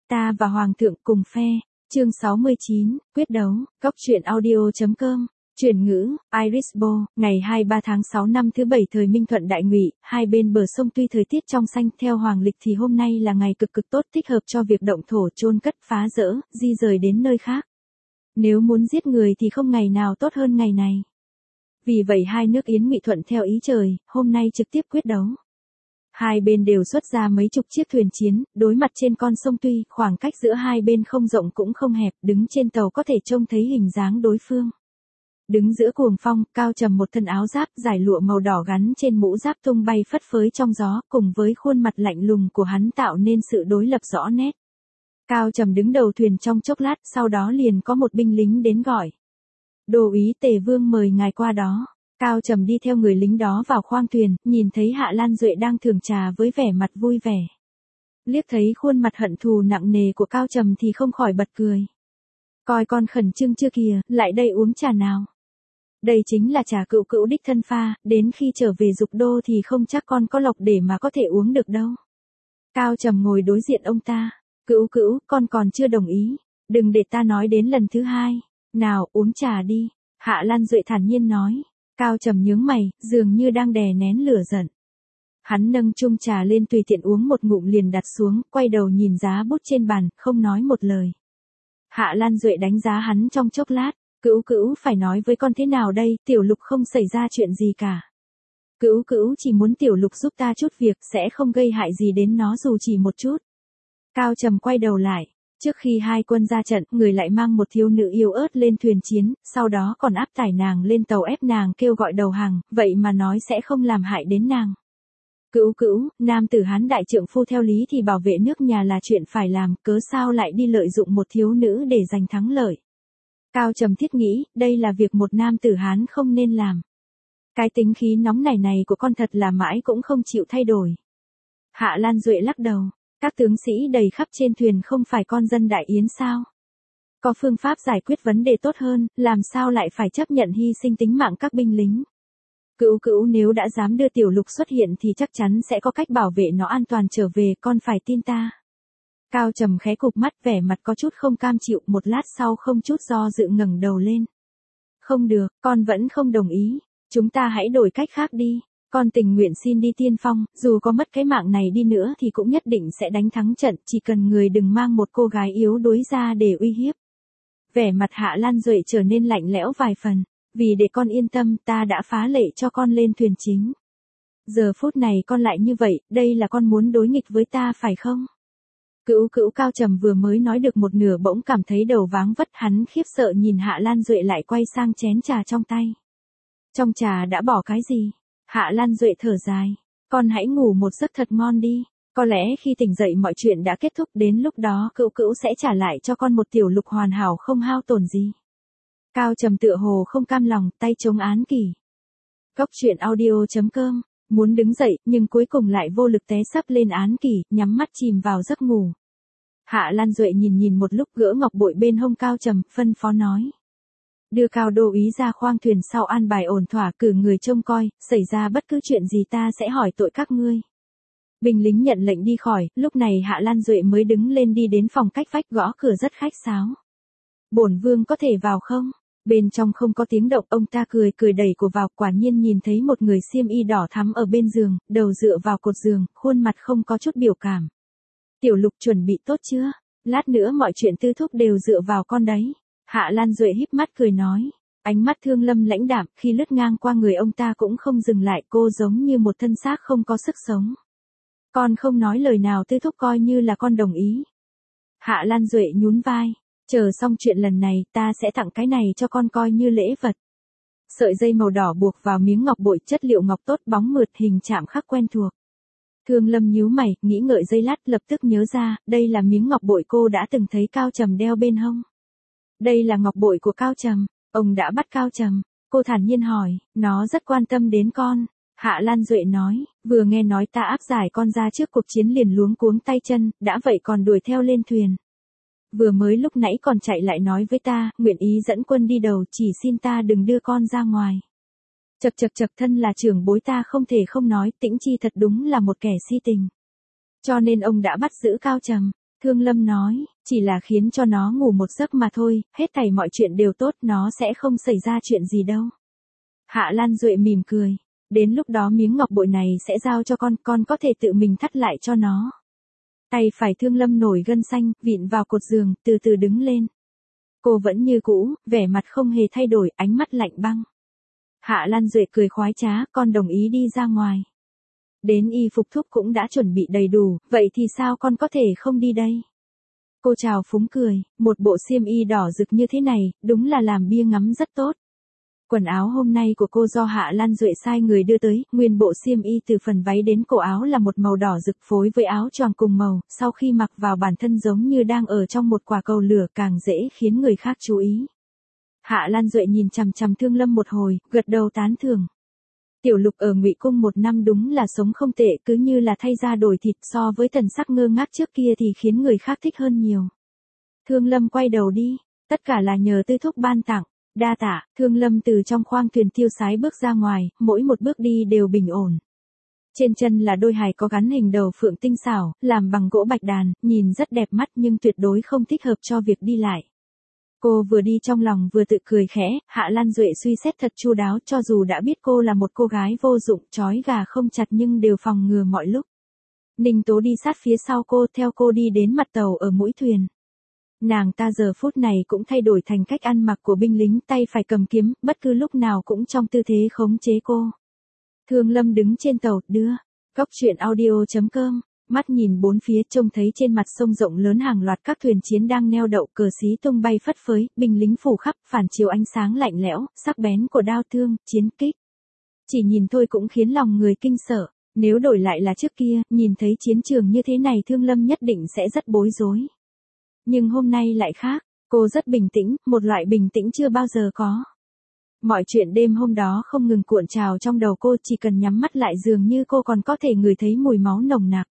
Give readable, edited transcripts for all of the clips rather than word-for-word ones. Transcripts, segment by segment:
Ta và Hoàng thượng cùng phe. Chương 69, quyết đấu, góc truyện audio.com. Chuyển ngữ, Irisbo, ngày 23 tháng 6 năm thứ 7 thời Minh Thuận Đại Ngụy, hai bên bờ sông tuy thời tiết trong xanh, theo hoàng lịch thì hôm nay là ngày cực tốt thích hợp cho việc động thổ chôn cất phá dỡ, di rời đến nơi khác. Nếu muốn giết người thì không ngày nào tốt hơn ngày này. Vì vậy hai nước Yến Ngụy thuận theo ý trời, hôm nay trực tiếp quyết đấu. Hai bên đều xuất ra mấy chục chiếc thuyền chiến, đối mặt trên con sông tuy khoảng cách giữa hai bên không rộng cũng không hẹp, đứng trên tàu có thể trông thấy hình dáng đối phương. Đứng giữa cuồng phong, Cao Trầm một thân áo giáp dài lụa màu đỏ gắn trên mũ giáp tung bay phất phới trong gió, cùng với khuôn mặt lạnh lùng của hắn tạo nên sự đối lập rõ nét. Cao Trầm đứng đầu thuyền trong chốc lát, sau đó liền có một binh lính đến gọi. Đô úy Tề Vương mời ngài qua đó. Cao Trầm đi theo người lính đó vào khoang thuyền, nhìn thấy Hạ Lan Duệ đang thưởng trà với vẻ mặt vui vẻ. Liếc thấy khuôn mặt hận thù nặng nề của Cao Trầm thì không khỏi bật cười. Coi con khẩn trương chưa kìa, lại đây uống trà nào. Đây chính là trà cữu cữu đích thân pha, đến khi trở về Dục Đô thì không chắc con có lộc để mà có thể uống được đâu. Cao Trầm ngồi đối diện ông ta. Cữu cữu, con còn chưa đồng ý. Đừng để ta nói đến lần thứ hai. Nào, uống trà đi. Hạ Lan Duệ thản nhiên nói. Cao Trầm nhướng mày, dường như đang đè nén lửa giận. Hắn nâng chung trà lên tùy tiện uống một ngụm liền đặt xuống, quay đầu nhìn giá bút trên bàn, không nói một lời. Hạ Lan Duệ đánh giá hắn trong chốc lát. Cữu cữu phải nói với con thế nào đây, Tiểu Lục không xảy ra chuyện gì cả. Cữu cữu chỉ muốn Tiểu Lục giúp ta chút việc, sẽ không gây hại gì đến nó dù chỉ một chút. Cao Trầm quay đầu lại. Trước khi hai quân ra trận, người lại mang một thiếu nữ yếu ớt lên thuyền chiến, sau đó còn áp tải nàng lên tàu ép nàng kêu gọi đầu hàng, vậy mà nói sẽ không làm hại đến nàng. Cữu cữu, nam tử Hán đại trượng phu theo lý thì bảo vệ nước nhà là chuyện phải làm, cớ sao lại đi lợi dụng một thiếu nữ để giành thắng lợi. Cao Trầm thiết nghĩ, đây là việc một nam tử Hán không nên làm. Cái tính khí nóng này của con thật là mãi cũng không chịu thay đổi. Hạ Lan Duệ lắc đầu. Các tướng sĩ đầy khắp trên thuyền không phải con dân Đại Yến sao? Có phương pháp giải quyết vấn đề tốt hơn, làm sao lại phải chấp nhận hy sinh tính mạng các binh lính? Cữu cữu nếu đã dám đưa Tiểu Lục xuất hiện thì chắc chắn sẽ có cách bảo vệ nó an toàn trở về, con phải tin ta. Cao Trầm khẽ cụp mắt, vẻ mặt có chút không cam chịu, một lát sau không chút do dự ngẩng đầu lên. Không được, con vẫn không đồng ý. Chúng ta hãy đổi cách khác đi. Con tình nguyện xin đi tiên phong, dù có mất cái mạng này đi nữa thì cũng nhất định sẽ đánh thắng trận, chỉ cần người đừng mang một cô gái yếu đuối ra để uy hiếp. Vẻ mặt Hạ Lan Duệ trở nên lạnh lẽo vài phần, vì để con yên tâm ta đã phá lệ cho con lên thuyền chính. Giờ phút này con lại như vậy, đây là con muốn đối nghịch với ta phải không? Cữu cữu. Cao Trầm vừa mới nói được một nửa bỗng cảm thấy đầu váng vất, hắn khiếp sợ nhìn Hạ Lan Duệ lại quay sang chén trà trong tay. Trong trà đã bỏ cái gì? Hạ Lan Duệ thở dài. Con hãy ngủ một giấc thật ngon đi. Có lẽ khi tỉnh dậy mọi chuyện đã kết thúc, đến lúc đó cữu cữu sẽ trả lại cho con một Tiểu Lục hoàn hảo không hao tổn gì. Cao Trầm tựa hồ không cam lòng, tay chống án kỷ. Góc truyện audio.com. Muốn đứng dậy, nhưng cuối cùng lại vô lực té sấp lên án kỷ, nhắm mắt chìm vào giấc ngủ. Hạ Lan Duệ nhìn một lúc, gỡ ngọc bội bên hông Cao Trầm, phân phó nói. Đưa Cao đô úy ra khoang thuyền sau an bài ổn thỏa, cử người trông coi, xảy ra bất cứ chuyện gì ta sẽ hỏi tội các ngươi. Binh lính nhận lệnh đi khỏi, lúc này Hạ Lan Duệ mới đứng lên đi đến phòng cách vách, gõ cửa rất khách sáo. Bổn vương có thể vào không? Bên trong không có tiếng động, ông ta cười đẩy cửa vào, quả nhiên nhìn thấy một người xiêm y đỏ thắm ở bên giường, đầu dựa vào cột giường, khuôn mặt không có chút biểu cảm. Tiểu Lục chuẩn bị tốt chưa? Lát nữa mọi chuyện tư thúc đều dựa vào con đấy. Hạ Lan Duệ híp mắt cười nói. Ánh mắt Thương Lâm lãnh đạm, khi lướt ngang qua người ông ta cũng không dừng lại, cô giống như một thân xác không có sức sống. Con không nói lời nào, tư thúc coi như là con đồng ý. Hạ Lan Duệ nhún vai. Chờ xong chuyện lần này, ta sẽ tặng cái này cho con coi như lễ vật. Sợi dây màu đỏ buộc vào miếng ngọc bội, chất liệu ngọc tốt bóng mượt, hình chạm khắc quen thuộc. Thương Lâm nhíu mày, nghĩ ngợi giây lát, lập tức nhớ ra, đây là miếng ngọc bội cô đã từng thấy Cao Trầm đeo bên hông. Đây là ngọc bội của Cao Trầm, ông đã bắt Cao Trầm. Cô thản nhiên hỏi, nó rất quan tâm đến con. Hạ Lan Duệ nói, vừa nghe nói ta áp giải con ra trước cuộc chiến liền luống cuống tay chân, đã vậy còn đuổi theo lên thuyền. Vừa mới lúc nãy còn chạy lại nói với ta, nguyện ý dẫn quân đi đầu, chỉ xin ta đừng đưa con ra ngoài. Chật thân là trưởng bối ta không thể không nói, Tĩnh Chi thật đúng là một kẻ si tình. Cho nên ông đã bắt giữ Cao Trầm. Thương Lâm nói, chỉ là khiến cho nó ngủ một giấc mà thôi, hết thảy mọi chuyện đều tốt, nó sẽ không xảy ra chuyện gì đâu. Hạ Lan Duệ mỉm cười, đến lúc đó miếng ngọc bội này sẽ giao cho con có thể tự mình thắt lại cho nó. Tay phải Thương Lâm nổi gân xanh, vịn vào cột giường, từ từ đứng lên. Cô vẫn như cũ, vẻ mặt không hề thay đổi, ánh mắt lạnh băng. Hạ Lan Duệ cười khoái trá, con đồng ý đi ra ngoài. Đến y phục thuốc cũng đã chuẩn bị đầy đủ, vậy thì sao con có thể không đi đây? Cô chào phúng cười, một bộ xiêm y đỏ rực như thế này, đúng là làm bia ngắm rất tốt. Quần áo hôm nay của cô do Hạ Lan Duệ sai người đưa tới, nguyên bộ xiêm y từ phần váy đến cổ áo là một màu đỏ rực phối với áo choàng cùng màu, sau khi mặc vào bản thân giống như đang ở trong một quả cầu lửa càng dễ khiến người khác chú ý. Hạ Lan Duệ nhìn chằm chằm Thương Lâm một hồi, gật đầu tán thưởng. Tiểu Lục ở Ngụy Cung 1 năm đúng là sống không tệ, cứ như là thay da đổi thịt, so với thần sắc ngơ ngác trước kia thì khiến người khác thích hơn nhiều. Thương Lâm quay đầu đi, tất cả là nhờ Tư thúc ban tặng. Đa tạ. Thương Lâm từ trong khoang thuyền tiêu sái bước ra ngoài, mỗi một bước đi đều bình ổn. Trên chân là đôi hài có gắn hình đầu phượng tinh xảo, làm bằng gỗ bạch đàn, nhìn rất đẹp mắt nhưng tuyệt đối không thích hợp cho việc đi lại. Cô vừa đi trong lòng vừa tự cười khẽ, Hạ Lan Duệ suy xét thật chu đáo, cho dù đã biết cô là một cô gái vô dụng, trói gà không chặt nhưng đều phòng ngừa mọi lúc. Ninh Tố đi sát phía sau cô, theo cô đi đến mặt tàu ở mũi thuyền. Nàng ta giờ phút này cũng thay đổi thành cách ăn mặc của binh lính, tay phải cầm kiếm, bất cứ lúc nào cũng trong tư thế khống chế cô. Thương Lâm đứng trên tàu, đưa. Cóc truyện audio.com, mắt nhìn bốn phía trông thấy trên mặt sông rộng lớn hàng loạt các thuyền chiến đang neo đậu, cờ xí tung bay phất phới, binh lính phủ khắp, phản chiếu ánh sáng lạnh lẽo, sắc bén của đao thương, chiến kích. Chỉ nhìn thôi cũng khiến lòng người kinh sợ, nếu đổi lại là trước kia, nhìn thấy chiến trường như thế này Thương Lâm nhất định sẽ rất bối rối. Nhưng hôm nay lại khác, cô rất bình tĩnh, một loại bình tĩnh chưa bao giờ có. Mọi chuyện đêm hôm đó không ngừng cuộn trào trong đầu cô, chỉ cần nhắm mắt lại dường như cô còn có thể ngửi thấy mùi máu nồng nặc.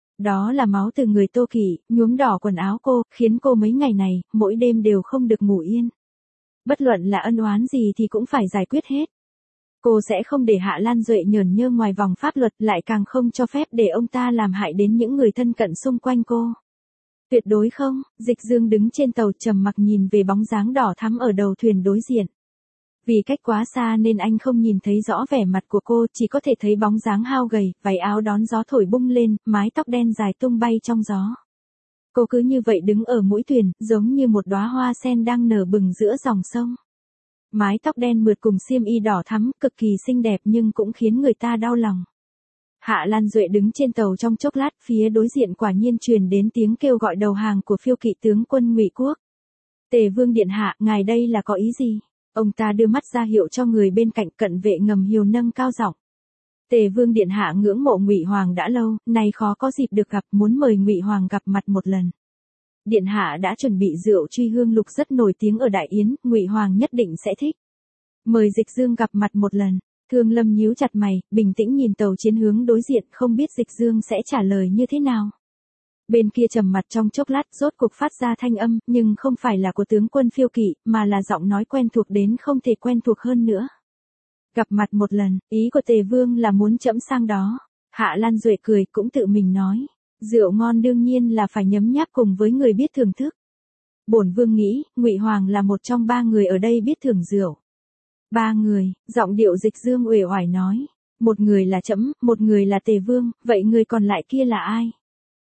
Đó là máu từ người Tô Kỷ, nhuốm đỏ quần áo cô, khiến cô mấy ngày này, mỗi đêm đều không được ngủ yên. Bất luận là ân oán gì thì cũng phải giải quyết hết. Cô sẽ không để Hạ Lan Duệ nhởn nhơ ngoài vòng pháp luật, lại càng không cho phép để ông ta làm hại đến những người thân cận xung quanh cô. Tuyệt đối không. Dịch Dương đứng trên tàu trầm mặc nhìn về bóng dáng đỏ thắm ở đầu thuyền đối diện. Vì cách quá xa nên anh không nhìn thấy rõ vẻ mặt của cô, chỉ có thể thấy bóng dáng hao gầy, váy áo đón gió thổi bung lên, mái tóc đen dài tung bay trong gió. Cô cứ như vậy đứng ở mũi thuyền, giống như một đóa hoa sen đang nở bừng giữa dòng sông. Mái tóc đen mượt cùng xiêm y đỏ thắm, cực kỳ xinh đẹp nhưng cũng khiến người ta đau lòng. Hạ Lan Duệ đứng trên tàu trong chốc lát, phía đối diện quả nhiên truyền đến tiếng kêu gọi đầu hàng của phiêu kỵ tướng quân Ngụy Quốc. Tề Vương điện hạ, ngài đây là có ý gì? Ông ta đưa mắt ra hiệu cho người bên cạnh, cận vệ ngầm hiểu nâng cao giọng. Tề Vương điện hạ ngưỡng mộ Ngụy Hoàng đã lâu, nay khó có dịp được gặp, muốn mời Ngụy Hoàng gặp mặt một lần. Điện hạ đã chuẩn bị rượu truy hương lục rất nổi tiếng ở Đại Yến, Ngụy Hoàng nhất định sẽ thích. Mời Dịch Dương gặp mặt một lần. Thương Lâm nhíu chặt mày, bình tĩnh nhìn tàu chiến hướng đối diện, không biết Dịch Dương sẽ trả lời như thế nào. Bên kia trầm mặt trong chốc lát, rốt cuộc phát ra thanh âm, nhưng không phải là của tướng quân phiêu kỵ, mà là giọng nói quen thuộc đến không thể quen thuộc hơn nữa. Gặp mặt một lần, ý của Tề Vương là muốn trẫm sang đó. Hạ Lan Duệ cười, cũng tự mình nói. Rượu ngon đương nhiên là phải nhấm nháp cùng với người biết thưởng thức. Bổn Vương nghĩ, Ngụy Hoàng là một trong 3 người ở đây biết thưởng rượu. 3 người, giọng điệu Dịch Dương uể oải nói. Một người là trẫm, một người là Tề Vương, vậy người còn lại kia là ai?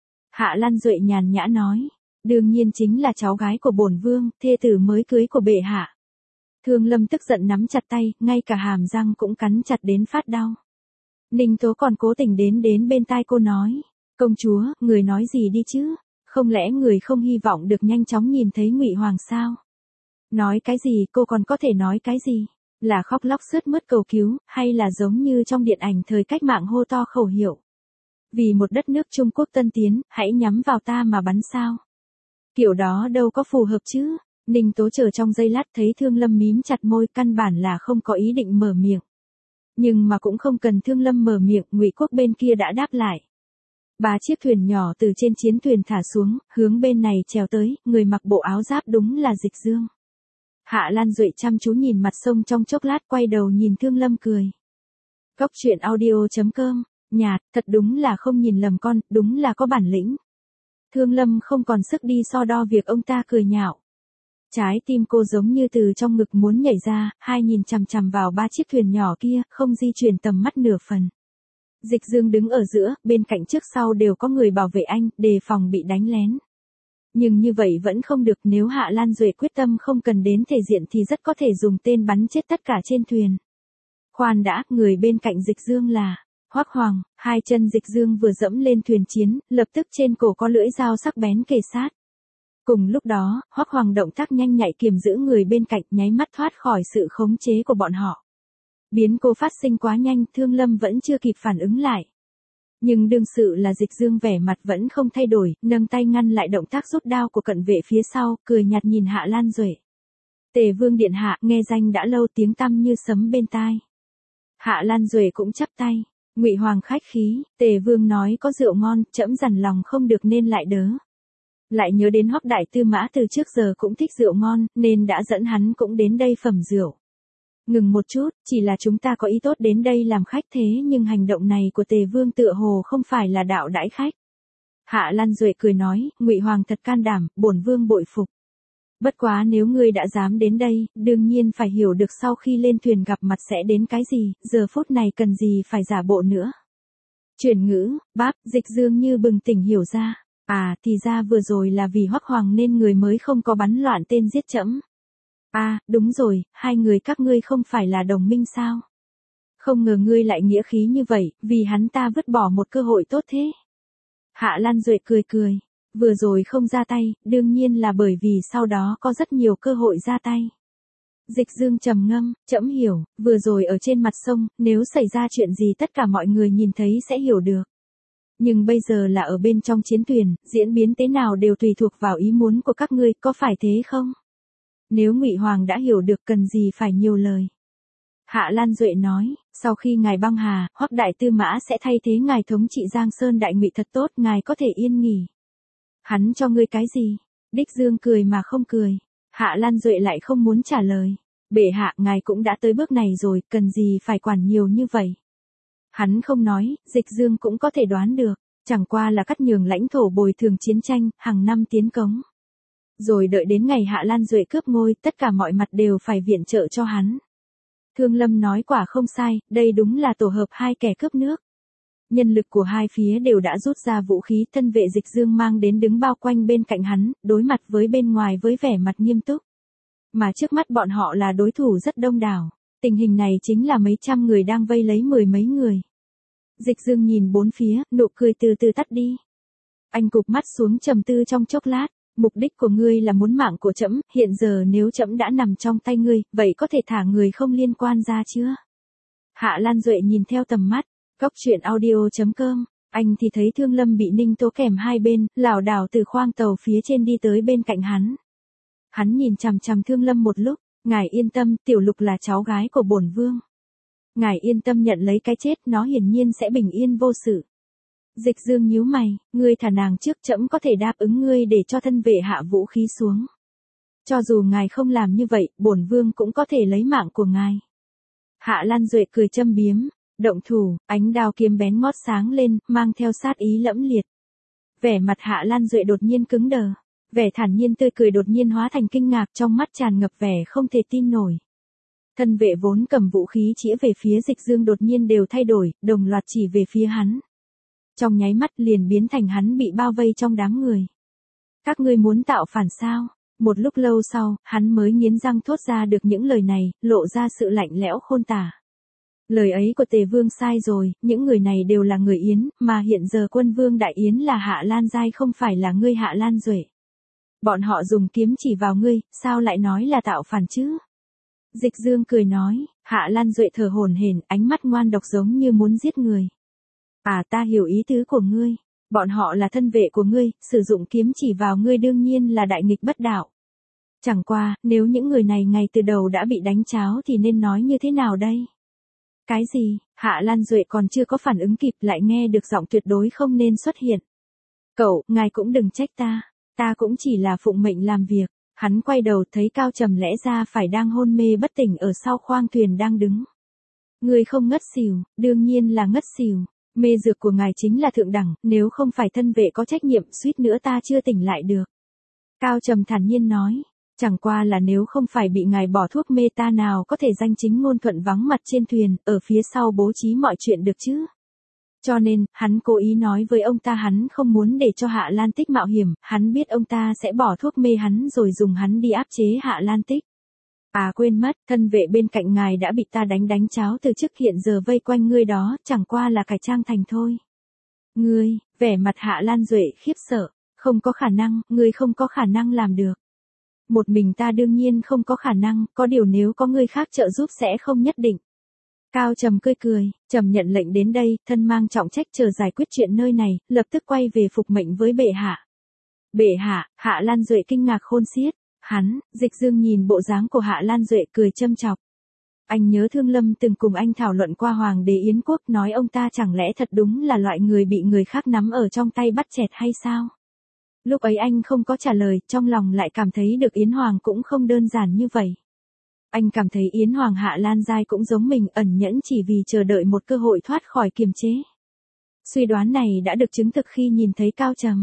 Hạ Lan Duệ nhàn nhã nói. Đương nhiên chính là cháu gái của bổn Vương, thê tử mới cưới của bệ hạ. Thương Lâm tức giận nắm chặt tay, ngay cả hàm răng cũng cắn chặt đến phát đau. Ninh Tố còn cố tình đến bên tai cô nói. Công chúa, người nói gì đi chứ? Không lẽ người không hy vọng được nhanh chóng nhìn thấy Ngụy Hoàng sao? Nói cái gì, cô còn có thể nói cái gì? Là khóc lóc sướt mướt cầu cứu, hay là giống như trong điện ảnh thời cách mạng hô to khẩu hiệu? Vì một đất nước Trung Quốc tân tiến, hãy nhắm vào ta mà bắn sao? Kiểu đó đâu có phù hợp chứ? Ninh Tố chờ trong giây lát thấy Thương Lâm mím chặt môi, căn bản là không có ý định mở miệng. Nhưng mà cũng không cần Thương Lâm mở miệng, Ngụy Quốc bên kia đã đáp lại. 3 chiếc thuyền nhỏ từ trên chiến thuyền thả xuống, hướng bên này trèo tới, người mặc bộ áo giáp đúng là Dịch Dương. Hạ Lan Duệ chăm chú nhìn mặt sông trong chốc lát, quay đầu nhìn Thương Lâm cười. Cóc truyện audio.com, nhạt, thật đúng là không nhìn lầm con, đúng là có bản lĩnh. Thương Lâm không còn sức đi so đo việc ông ta cười nhạo. Trái tim cô giống như từ trong ngực muốn nhảy ra, hai nhìn chằm chằm vào ba chiếc thuyền nhỏ kia, không di chuyển tầm mắt nửa phần. Dịch Dương đứng ở giữa, bên cạnh trước sau đều có người bảo vệ anh, đề phòng bị đánh lén. Nhưng như vậy vẫn không được, nếu Hạ Lan Duệ quyết tâm không cần đến thể diện thì rất có thể dùng tên bắn chết tất cả trên thuyền. Khoan đã, người bên cạnh Dịch Dương là Hoắc Hoàng, hai chân Dịch Dương vừa dẫm lên thuyền chiến, lập tức trên cổ có lưỡi dao sắc bén kề sát. Cùng lúc đó, Hoắc Hoàng động tác nhanh nhạy kiềm giữ người bên cạnh, nháy mắt thoát khỏi sự khống chế của bọn họ. Biến cố phát sinh quá nhanh, Thương Lâm vẫn chưa kịp phản ứng lại. Nhưng đương sự là Dịch Dương vẻ mặt vẫn không thay đổi, nâng tay ngăn lại động tác rút đao của cận vệ phía sau, cười nhạt nhìn Hạ Lan Duệ. Tề Vương điện hạ, nghe danh đã lâu, tiếng tăm như sấm bên tai. Hạ Lan Duệ cũng chắp tay. Ngụy Hoàng khách khí, Tề Vương nói có rượu ngon, trẫm dằn lòng không được nên lại đớ. Lại nhớ đến Hoắc đại tư mã từ trước giờ cũng thích rượu ngon, nên đã dẫn hắn cũng đến đây phẩm rượu. Ngừng một chút, chỉ là chúng ta có ý tốt đến đây làm khách thế nhưng hành động này của Tề Vương tựa hồ không phải là đạo đãi khách. Hạ Lan Duệ cười nói, Ngụy Hoàng thật can đảm, bổn vương bội phục. Bất quá nếu ngươi đã dám đến đây, đương nhiên phải hiểu được sau khi lên thuyền gặp mặt sẽ đến cái gì, giờ phút này cần gì phải giả bộ nữa. Chuyển ngữ, báp, Dịch Dương như bừng tỉnh hiểu ra. À, thì ra vừa rồi là vì Hoắc Hoàng nên người mới không có bắn loạn tên giết trẫm. À, đúng rồi, hai người các ngươi không phải là đồng minh sao? Không ngờ ngươi lại nghĩa khí như vậy, vì hắn ta vứt bỏ một cơ hội tốt thế. Hạ Lan Duệ cười cười, vừa rồi không ra tay, đương nhiên là bởi vì sau đó có rất nhiều cơ hội ra tay. Dịch Dương trầm ngâm, trẫm hiểu, vừa rồi ở trên mặt sông, nếu xảy ra chuyện gì tất cả mọi người nhìn thấy sẽ hiểu được. Nhưng bây giờ là ở bên trong chiến thuyền, diễn biến thế nào đều tùy thuộc vào ý muốn của các ngươi, có phải thế không? Nếu Ngụy Hoàng đã hiểu được cần gì phải nhiều lời. Hạ Lan Duệ nói, sau khi ngài băng hà, Hoắc đại tư mã sẽ thay thế ngài thống trị Giang Sơn đại ngụy thật tốt, ngài có thể yên nghỉ. Hắn cho ngươi cái gì? Đích Dương cười mà không cười. Hạ Lan Duệ lại không muốn trả lời. Bệ hạ, ngài cũng đã tới bước này rồi, cần gì phải quản nhiều như vậy? Hắn không nói, Dịch Dương cũng có thể đoán được, chẳng qua là cắt nhường lãnh thổ bồi thường chiến tranh, hàng năm tiến cống. Rồi đợi đến ngày Hạ Lan Duệ cướp ngôi, tất cả mọi mặt đều phải viện trợ cho hắn. Thương Lâm nói quả không sai, đây đúng là tổ hợp hai kẻ cướp nước. Nhân lực của hai phía đều đã rút ra vũ khí, thân vệ Dịch Dương mang đến đứng bao quanh bên cạnh hắn, đối mặt với bên ngoài với vẻ mặt nghiêm túc. Mà trước mắt bọn họ là đối thủ rất đông đảo. Tình hình này chính là mấy trăm người đang vây lấy mười mấy người. Dịch Dương nhìn bốn phía, nụ cười từ từ tắt đi. Anh cụp mắt xuống trầm tư trong chốc lát. Mục đích của ngươi là muốn mạng của trẫm, hiện giờ nếu trẫm đã nằm trong tay ngươi, vậy có thể thả người không liên quan ra chưa? Hạ Lan Duệ nhìn theo tầm mắt, góc truyện audio.com, anh thì thấy Thương Lâm bị Ninh Tố kèm hai bên, lảo đảo từ khoang tàu phía trên đi tới bên cạnh hắn. Hắn nhìn chằm chằm Thương Lâm một lúc, ngài yên tâm, Tiểu Lục là cháu gái của bổn vương. Ngài yên tâm nhận lấy cái chết, nó hiển nhiên sẽ bình yên vô sự. Dịch Dương nhíu mày, ngươi thả nàng trước, trẫm có thể đáp ứng ngươi để cho thân vệ hạ vũ khí xuống. Cho dù ngài không làm như vậy, bổn vương cũng có thể lấy mạng của ngài. Hạ Lan Duệ cười châm biếm, động thủ, ánh đao kiếm bén ngót sáng lên, mang theo sát ý lẫm liệt. Vẻ mặt Hạ Lan Duệ đột nhiên cứng đờ, vẻ thản nhiên tươi cười đột nhiên hóa thành kinh ngạc, trong mắt tràn ngập vẻ không thể tin nổi. Thân vệ vốn cầm vũ khí chĩa về phía Dịch Dương đột nhiên đều thay đổi, đồng loạt chỉ về phía hắn. Trong nháy mắt liền biến thành hắn bị bao vây trong đám người. Các ngươi muốn tạo phản sao? Một lúc lâu sau, hắn mới nghiến răng thốt ra được những lời này, lộ ra sự lạnh lẽo khôn tả. Lời ấy của Tề Vương sai rồi, những người này đều là người Yến, mà hiện giờ quân vương Đại Yến là Hạ Lan Giai không phải là ngươi Hạ Lan Duệ. Bọn họ dùng kiếm chỉ vào ngươi, sao lại nói là tạo phản chứ? Dịch Dương cười nói, Hạ Lan Duệ thở hổn hển, ánh mắt ngoan độc giống như muốn giết người. À, ta hiểu ý tứ của ngươi, bọn họ là thân vệ của ngươi, sử dụng kiếm chỉ vào ngươi đương nhiên là đại nghịch bất đạo. Chẳng qua, nếu những người này ngay từ đầu đã bị đánh cháo thì nên nói như thế nào đây? Cái gì? Hạ Lan Duệ còn chưa có phản ứng kịp lại nghe được giọng tuyệt đối không nên xuất hiện. Cậu, ngài cũng đừng trách ta cũng chỉ là phụng mệnh làm việc. Hắn quay đầu thấy Cao Trầm lẽ ra phải đang hôn mê bất tỉnh ở sau khoang thuyền đang đứng. Ngươi không ngất xỉu, đương nhiên là ngất xỉu. Mê dược của ngài chính là thượng đẳng, nếu không phải thân vệ có trách nhiệm suýt nữa ta chưa tỉnh lại được. Cao Trầm thản nhiên nói, chẳng qua là nếu không phải bị ngài bỏ thuốc mê ta nào có thể danh chính ngôn thuận vắng mặt trên thuyền, ở phía sau bố trí mọi chuyện được chứ. Cho nên, hắn cố ý nói với ông ta hắn không muốn để cho Hạ Lan Tích mạo hiểm, hắn biết ông ta sẽ bỏ thuốc mê hắn rồi dùng hắn đi áp chế Hạ Lan Tích. À quên mất, thân vệ bên cạnh ngài đã bị ta đánh cháo từ trước, hiện giờ vây quanh ngươi đó, chẳng qua là cải trang thành thôi. Ngươi, vẻ mặt Hạ Lan Duệ khiếp sợ, không có khả năng, ngươi không có khả năng làm được. Một mình ta đương nhiên không có khả năng, có điều nếu có người khác trợ giúp sẽ không nhất định. Cao Trầm cười, Trầm nhận lệnh đến đây, thân mang trọng trách chờ giải quyết chuyện nơi này, lập tức quay về phục mệnh với bệ hạ. Bệ hạ, Hạ Lan Duệ kinh ngạc khôn xiết, Dịch Dương nhìn bộ dáng của Hạ Lan Duệ cười châm chọc. Anh nhớ Thương Lâm từng cùng anh thảo luận qua Hoàng đế Yến Quốc, nói ông ta chẳng lẽ thật đúng là loại người bị người khác nắm ở trong tay bắt chẹt hay sao? Lúc ấy anh không có trả lời, trong lòng lại cảm thấy được Yến Hoàng cũng không đơn giản như vậy. Anh cảm thấy Yến Hoàng Hạ Lan Giai cũng giống mình, ẩn nhẫn chỉ vì chờ đợi một cơ hội thoát khỏi kiềm chế. Suy đoán này đã được chứng thực khi nhìn thấy Cao Trầm.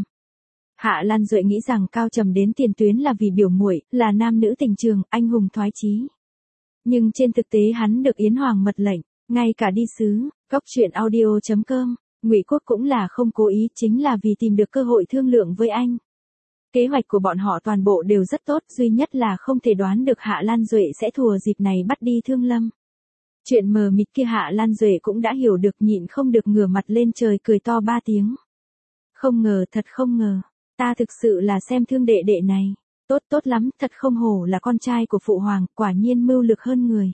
Hạ Lan Duệ nghĩ rằng Cao Trầm đến tiền tuyến là vì biểu muội, là nam nữ tình trường, anh hùng thoái chí. Nhưng trên thực tế hắn được Yến Hoàng mật lệnh, ngay cả đi sứ, goctruyện.audio.com, Ngụy Quốc cũng là không cố ý, chính là vì tìm được cơ hội thương lượng với anh. Kế hoạch của bọn họ toàn bộ đều rất tốt, duy nhất là không thể đoán được Hạ Lan Duệ sẽ thùa dịp này bắt đi Thương Lâm. Chuyện mờ mịt kia Hạ Lan Duệ cũng đã hiểu được, nhịn không được ngửa mặt lên trời cười to 3 tiếng. Không ngờ, thật không ngờ, ta thực sự là xem thương đệ đệ này. Tốt lắm, thật không hổ là con trai của phụ hoàng, quả nhiên mưu lược hơn người.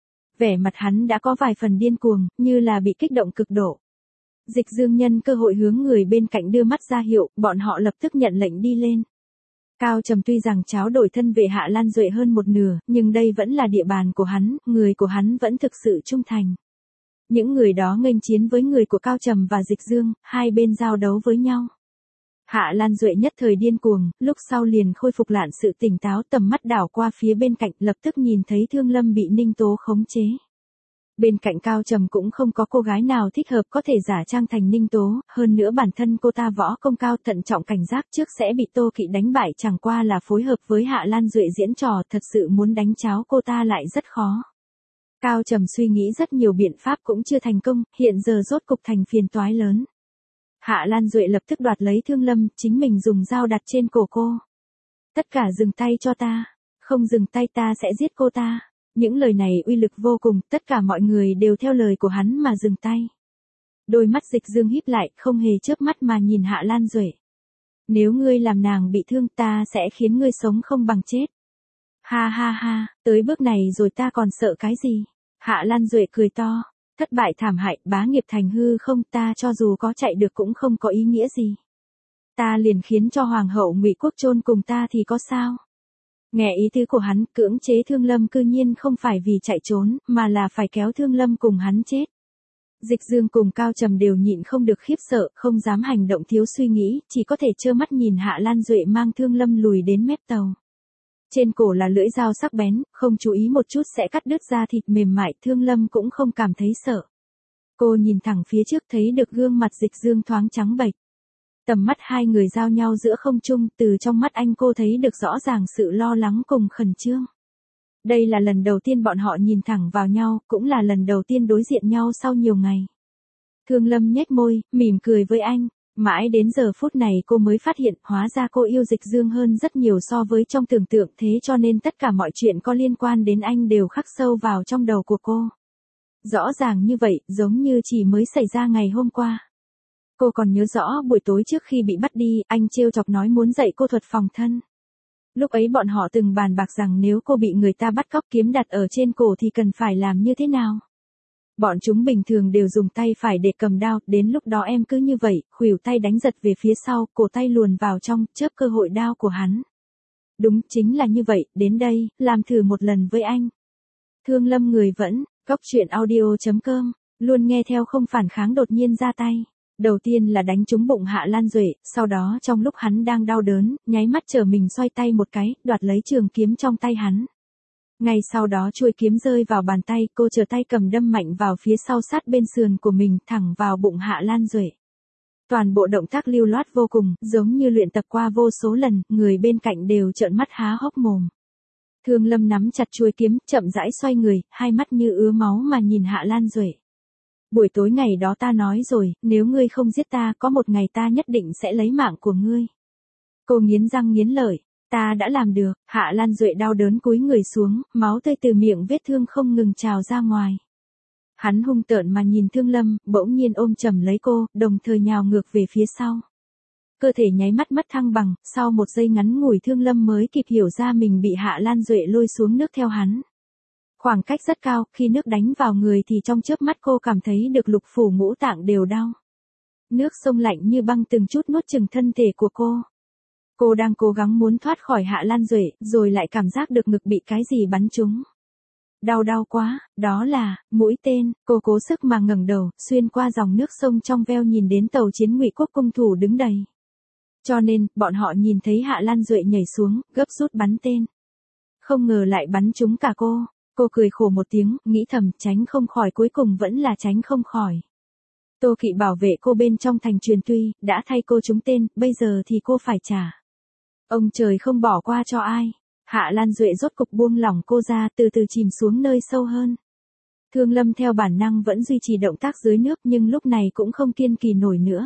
Vẻ mặt hắn đã có vài phần điên cuồng, như là bị kích động cực độ. Dịch Dương nhân cơ hội hướng người bên cạnh đưa mắt ra hiệu, bọn họ lập tức nhận lệnh đi lên. Cao Trầm tuy rằng tráo đổi thân vệ Hạ Lan Duệ hơn một nửa, nhưng đây vẫn là địa bàn của hắn, người của hắn vẫn thực sự trung thành. Những người đó nghênh chiến với người của Cao Trầm và Dịch Dương, hai bên giao đấu với nhau. Hạ Lan Duệ nhất thời điên cuồng, lúc sau liền khôi phục lại sự tỉnh táo, tầm mắt đảo qua phía bên cạnh, lập tức nhìn thấy Thương Lâm bị Ninh Tố khống chế. Bên cạnh Cao Trầm cũng không có cô gái nào thích hợp có thể giả trang thành Ninh Tố, hơn nữa bản thân cô ta võ công cao, thận trọng cảnh giác trước sẽ bị Tô Kỵ đánh bại, chẳng qua là phối hợp với Hạ Lan Duệ diễn trò, thật sự muốn đánh cháo cô ta lại rất khó. Cao Trầm suy nghĩ rất nhiều biện pháp cũng chưa thành công, hiện giờ rốt cục thành phiền toái lớn. Hạ Lan Duệ lập tức đoạt lấy Thương Lâm, chính mình dùng dao đặt trên cổ cô. Tất cả dừng tay cho ta, không dừng tay ta sẽ giết cô ta. Những lời này uy lực vô cùng, tất cả mọi người đều theo lời của hắn mà dừng tay. Đôi mắt Dịch Dương híp lại, không hề chớp mắt mà nhìn Hạ Lan Duệ. Nếu ngươi làm nàng bị thương ta sẽ khiến ngươi sống không bằng chết. Ha, tới bước này rồi ta còn sợ cái gì? Hạ Lan Duệ cười to. Thất bại thảm hại, bá nghiệp thành hư không, ta cho dù có chạy được cũng không có ý nghĩa gì. Ta liền khiến cho Hoàng hậu Ngụy Quốc chôn cùng ta thì có sao? Nghe ý tứ của hắn, cưỡng chế Thương Lâm cư nhiên không phải vì chạy trốn, mà là phải kéo Thương Lâm cùng hắn chết. Dịch Dương cùng Cao Trầm đều nhịn không được khiếp sợ, không dám hành động thiếu suy nghĩ, chỉ có thể trơ mắt nhìn Hạ Lan Duệ mang Thương Lâm lùi đến mép tàu. Trên cổ là lưỡi dao sắc bén, không chú ý một chút sẽ cắt đứt da thịt mềm mại, Thương Lâm cũng không cảm thấy sợ. Cô nhìn thẳng phía trước thấy được gương mặt Dịch Dương thoáng trắng bệch. Tầm mắt hai người giao nhau giữa không trung, từ trong mắt anh cô thấy được rõ ràng sự lo lắng cùng khẩn trương. Đây là lần đầu tiên bọn họ nhìn thẳng vào nhau, cũng là lần đầu tiên đối diện nhau sau nhiều ngày. Thương Lâm nhếch môi, mỉm cười với anh. Mãi đến giờ phút này cô mới phát hiện, hóa ra cô yêu Dịch Dương hơn rất nhiều so với trong tưởng tượng, thế cho nên tất cả mọi chuyện có liên quan đến anh đều khắc sâu vào trong đầu của cô. Rõ ràng như vậy, giống như chỉ mới xảy ra ngày hôm qua. Cô còn nhớ rõ buổi tối trước khi bị bắt đi, anh trêu chọc nói muốn dạy cô thuật phòng thân. Lúc ấy bọn họ từng bàn bạc rằng nếu cô bị người ta bắt cóc kiếm đặt ở trên cổ thì cần phải làm như thế nào. Bọn chúng bình thường đều dùng tay phải để cầm đao, đến lúc đó em cứ như vậy, khuỷu tay đánh giật về phía sau, cổ tay luồn vào trong, chớp cơ hội đao của hắn. Đúng, chính là như vậy, đến đây, làm thử một lần với anh. Thương Lâm người vẫn, goctruyện.audio.com, luôn nghe theo không phản kháng đột nhiên ra tay. Đầu tiên là đánh trúng bụng Hạ Lan Duệ, sau đó trong lúc hắn đang đau đớn, nháy mắt trở mình xoay tay một cái, đoạt lấy trường kiếm trong tay hắn. Ngay sau đó chuôi kiếm rơi vào bàn tay, cô trở tay cầm đâm mạnh vào phía sau sát bên sườn của mình, thẳng vào bụng Hạ Lan Duệ. Toàn bộ động tác lưu loát vô cùng, giống như luyện tập qua vô số lần, người bên cạnh đều trợn mắt há hốc mồm. Thương Lâm nắm chặt chuôi kiếm, chậm rãi xoay người, hai mắt như ứa máu mà nhìn Hạ Lan Duệ. Buổi tối ngày đó ta nói rồi, nếu ngươi không giết ta, có một ngày ta nhất định sẽ lấy mạng của ngươi. Cô nghiến răng nghiến lợi, ta đã làm được. Hạ Lan Duệ đau đớn cúi người xuống, máu tươi từ miệng vết thương không ngừng trào ra ngoài. Hắn hung tợn mà nhìn Thương Lâm, bỗng nhiên ôm chầm lấy cô, đồng thời nhào ngược về phía sau. Cơ thể nháy mắt mất thăng bằng, sau một giây ngắn ngủi Thương Lâm mới kịp hiểu ra mình bị Hạ Lan Duệ lôi xuống nước theo hắn. Khoảng cách rất cao, khi nước đánh vào người thì trong chớp mắt cô cảm thấy được lục phủ ngũ tạng đều đau. Nước sông lạnh như băng từng chút nuốt chửng thân thể của cô. Cô đang cố gắng muốn thoát khỏi Hạ Lan Duệ, rồi lại cảm giác được ngực bị cái gì bắn trúng. Đau quá, đó là mũi tên. Cô cố sức mà ngẩng đầu, xuyên qua dòng nước sông trong veo nhìn đến tàu chiến Ngụy Quốc cung thủ đứng đầy. Cho nên, bọn họ nhìn thấy Hạ Lan Duệ nhảy xuống, gấp rút bắn tên. Không ngờ lại bắn trúng cả cô. Cô cười khổ một tiếng, nghĩ thầm, tránh không khỏi, cuối cùng vẫn là tránh không khỏi. Tô Kỵ bảo vệ cô bên trong thành truyền tuy, đã thay cô trúng tên, bây giờ thì cô phải trả. Ông trời không bỏ qua cho ai. Hạ Lan Duệ rốt cục buông lỏng cô ra, từ từ chìm xuống nơi sâu hơn. Thương Lâm theo bản năng vẫn duy trì động tác dưới nước, nhưng lúc này cũng không kiên trì nổi nữa.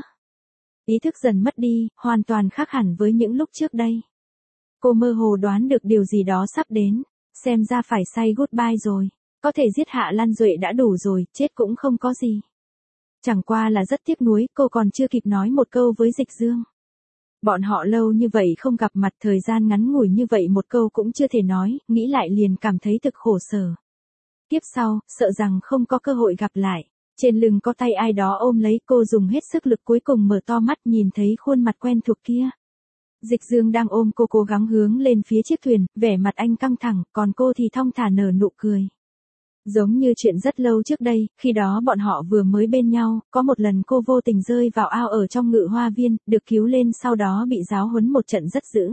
Ý thức dần mất đi, hoàn toàn khác hẳn với những lúc trước đây. Cô mơ hồ đoán được điều gì đó sắp đến, xem ra phải say goodbye rồi. Có thể giết Hạ Lan Duệ đã đủ rồi, chết cũng không có gì. Chẳng qua là rất tiếc nuối, cô còn chưa kịp nói một câu với Dịch Dương. Bọn họ lâu như vậy không gặp mặt, thời gian ngắn ngủi như vậy một câu cũng chưa thể nói, nghĩ lại liền cảm thấy thực khổ sở. Tiếp sau, sợ rằng không có cơ hội gặp lại. Trên lưng có tay ai đó ôm lấy cô, dùng hết sức lực, cuối cùng mở to mắt nhìn thấy khuôn mặt quen thuộc kia. Dịch Dương đang ôm cô cố gắng hướng lên phía chiếc thuyền, vẻ mặt anh căng thẳng, còn cô thì thong thả nở nụ cười. Giống như chuyện rất lâu trước đây, khi đó bọn họ vừa mới bên nhau, có một lần cô vô tình rơi vào ao ở trong Ngự Hoa Viên, được cứu lên sau đó bị giáo huấn một trận rất dữ.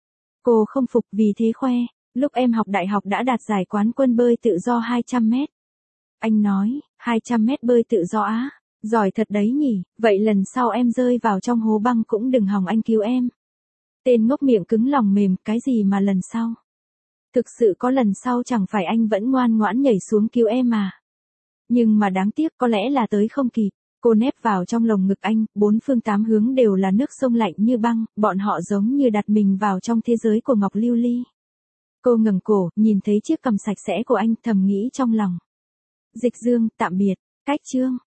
Cô không phục, vì thế khoe, lúc em học đại học đã đạt giải quán quân bơi tự do 200 mét. Anh nói, 200 mét bơi tự do á, giỏi thật đấy nhỉ, vậy lần sau em rơi vào trong hố băng cũng đừng hòng anh cứu em. Tên ngốc miệng cứng lòng mềm, cái gì mà lần sau? Thực sự có lần sau chẳng phải anh vẫn ngoan ngoãn nhảy xuống cứu em mà. Nhưng mà đáng tiếc, có lẽ là tới không kịp. Cô nép vào trong lồng ngực anh, bốn phương tám hướng đều là nước sông lạnh như băng, bọn họ giống như đặt mình vào trong thế giới của ngọc lưu ly. Cô ngẩng cổ, nhìn thấy chiếc cằm sạch sẽ của anh, thầm nghĩ trong lòng. Dịch Dương, tạm biệt. Cách chương